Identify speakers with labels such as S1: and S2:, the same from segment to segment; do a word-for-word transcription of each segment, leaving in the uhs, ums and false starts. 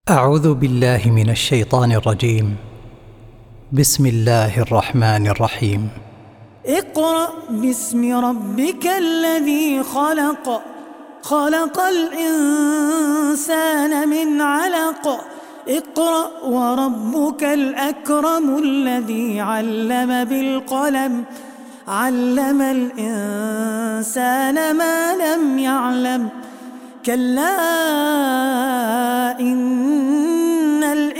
S1: أعوذ بالله من الشيطان الرجيم. بسم الله الرحمن الرحيم.
S2: اقرأ باسم ربك الذي خلق خلق الإنسان من علق اقرأ وربك الأكرم الذي علم بالقلم علم الإنسان ما لم يعلم كلا إن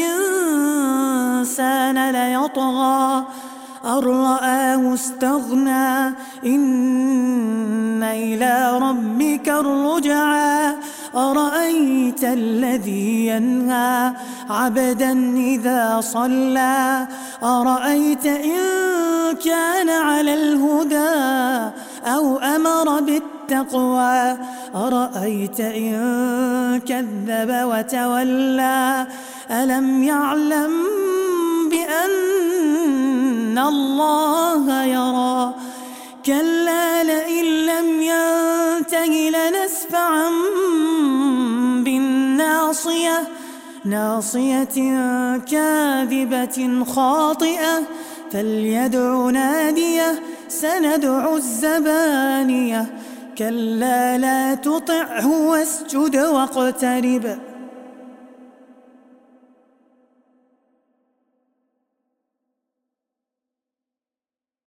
S2: الإنسان ليطغى أن رآه استغنى إن إلى ربك الرجعى أرأيت الذي ينهى عبدا إذا صلى أرأيت إن كان على الهدى أو أمر بالتقوى أرأيت إن كذب وتولى ألم يعلم بأن الله يرى كلا لئن لم ينته لنسفعا بالناصية ناصية كاذبة خاطئة فليدع ناديه سندع الزبانية كلا لا تطعه واسجد واقترب